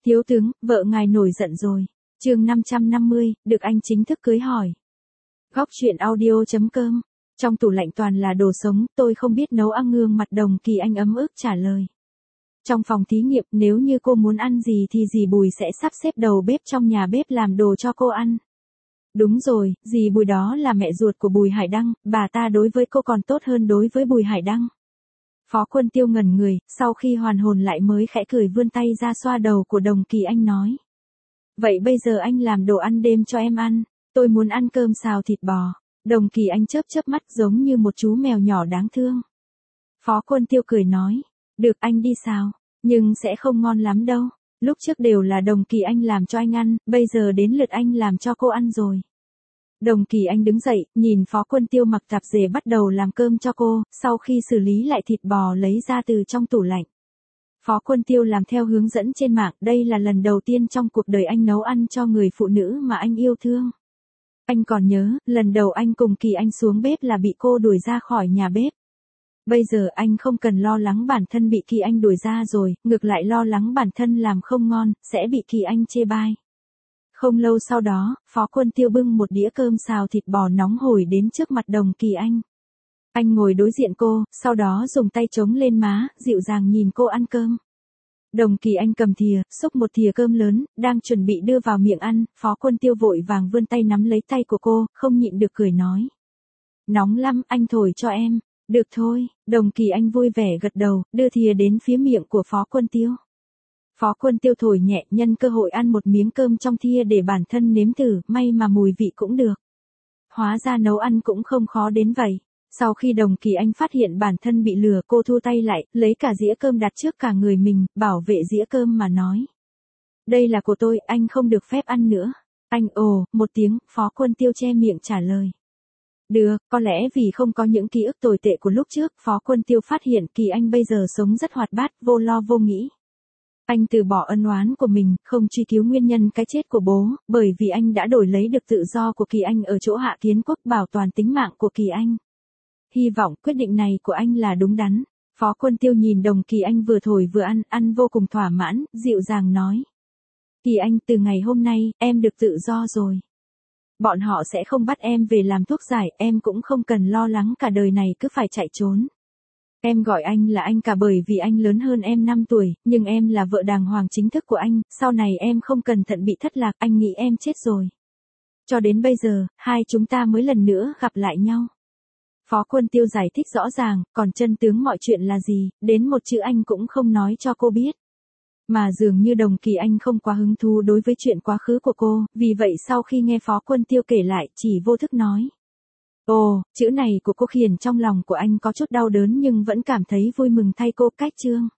Thiếu tướng, vợ ngài nổi giận rồi. Chương 550, được anh chính thức cưới hỏi. Góc truyện audio.com. Trong tủ lạnh toàn là đồ sống, tôi không biết nấu ăn. Gương mặt Đồng Kỳ Anh ấm ức trả lời. Trong phòng thí nghiệm, nếu như cô muốn ăn gì thì dì Bùi sẽ sắp xếp đầu bếp trong nhà bếp làm đồ cho cô ăn. Đúng rồi, dì Bùi đó là mẹ ruột của Bùi Hải Đăng, bà ta đối với cô còn tốt hơn đối với Bùi Hải Đăng. Phó Quân Tiêu ngẩn người, sau khi hoàn hồn lại mới khẽ cười vươn tay ra xoa đầu của Đồng Kỳ Anh nói. Vậy bây giờ anh làm đồ ăn đêm cho em ăn, tôi muốn ăn cơm xào thịt bò. Đồng Kỳ Anh chớp chớp mắt giống như một chú mèo nhỏ đáng thương. Phó Quân Tiêu cười nói, được anh đi xào, nhưng sẽ không ngon lắm đâu. Lúc trước đều là Đồng Kỳ Anh làm cho anh ăn, bây giờ đến lượt anh làm cho cô ăn rồi. Đồng Kỳ Anh đứng dậy, nhìn Phó Quân Tiêu mặc tạp dề bắt đầu làm cơm cho cô, sau khi xử lý lại thịt bò lấy ra từ trong tủ lạnh. Phó Quân Tiêu làm theo hướng dẫn trên mạng, đây là lần đầu tiên trong cuộc đời anh nấu ăn cho người phụ nữ mà anh yêu thương. Anh còn nhớ, lần đầu anh cùng Kỳ Anh xuống bếp là bị cô đuổi ra khỏi nhà bếp. Bây giờ anh không cần lo lắng bản thân bị Kỳ Anh đuổi ra rồi, ngược lại lo lắng bản thân làm không ngon, sẽ bị Kỳ Anh chê bai. Không lâu sau đó, Phó Quân Tiêu bưng một đĩa cơm xào thịt bò nóng hổi đến trước mặt Đồng Kỳ Anh. Anh ngồi đối diện cô, sau đó dùng tay chống lên má, dịu dàng nhìn cô ăn cơm. Đồng Kỳ Anh cầm thìa, xúc một thìa cơm lớn, đang chuẩn bị đưa vào miệng ăn, Phó Quân Tiêu vội vàng vươn tay nắm lấy tay của cô, không nhịn được cười nói. Nóng lắm, anh thổi cho em. Được thôi, Đồng Kỳ Anh vui vẻ gật đầu, đưa thìa đến phía miệng của Phó Quân Tiêu. Phó Quân Tiêu thổi nhẹ, nhân cơ hội ăn một miếng cơm trong thìa để bản thân nếm thử, may mà mùi vị cũng được. Hóa ra nấu ăn cũng không khó đến vậy. Sau khi Đồng Kỳ Anh phát hiện bản thân bị lừa, cô thu tay lại, lấy cả dĩa cơm đặt trước cả người mình, bảo vệ dĩa cơm mà nói. Đây là của tôi, anh không được phép ăn nữa. Anh ồ, một tiếng, Phó Quân Tiêu che miệng trả lời. Được, có lẽ vì không có những ký ức tồi tệ của lúc trước, Phó Quân Tiêu phát hiện Kỳ Anh bây giờ sống rất hoạt bát, vô lo vô nghĩ. Anh từ bỏ ân oán của mình, không truy cứu nguyên nhân cái chết của bố, bởi vì anh đã đổi lấy được tự do của Kỳ Anh ở chỗ Hạ Kiến Quốc, bảo toàn tính mạng của Kỳ Anh. Hy vọng quyết định này của anh là đúng đắn. Phó Quân Tiêu nhìn Đồng Kỳ Anh vừa thổi vừa ăn vô cùng thỏa mãn, dịu dàng nói. Kỳ Anh, từ ngày hôm nay, em được tự do rồi. Bọn họ sẽ không bắt em về làm thuốc giải, em cũng không cần lo lắng cả đời này cứ phải chạy trốn. Em gọi anh là anh cả bởi vì anh lớn hơn em 5 tuổi, nhưng em là vợ đàng hoàng chính thức của anh, sau này em không cẩn thận bị thất lạc, anh nghĩ em chết rồi. Cho đến bây giờ, hai chúng ta mới lần nữa gặp lại nhau. Phó Quân Tiêu giải thích rõ ràng, còn chân tướng mọi chuyện là gì, đến một chữ anh cũng không nói cho cô biết. Mà dường như Đồng Kỳ Anh không quá hứng thú đối với chuyện quá khứ của cô, vì vậy sau khi nghe Phó Quân Tiêu kể lại, chỉ vô thức nói. Ồ, chữ này của cô khiến trong lòng của anh có chút đau đớn nhưng vẫn cảm thấy vui mừng thay cô. Cách chương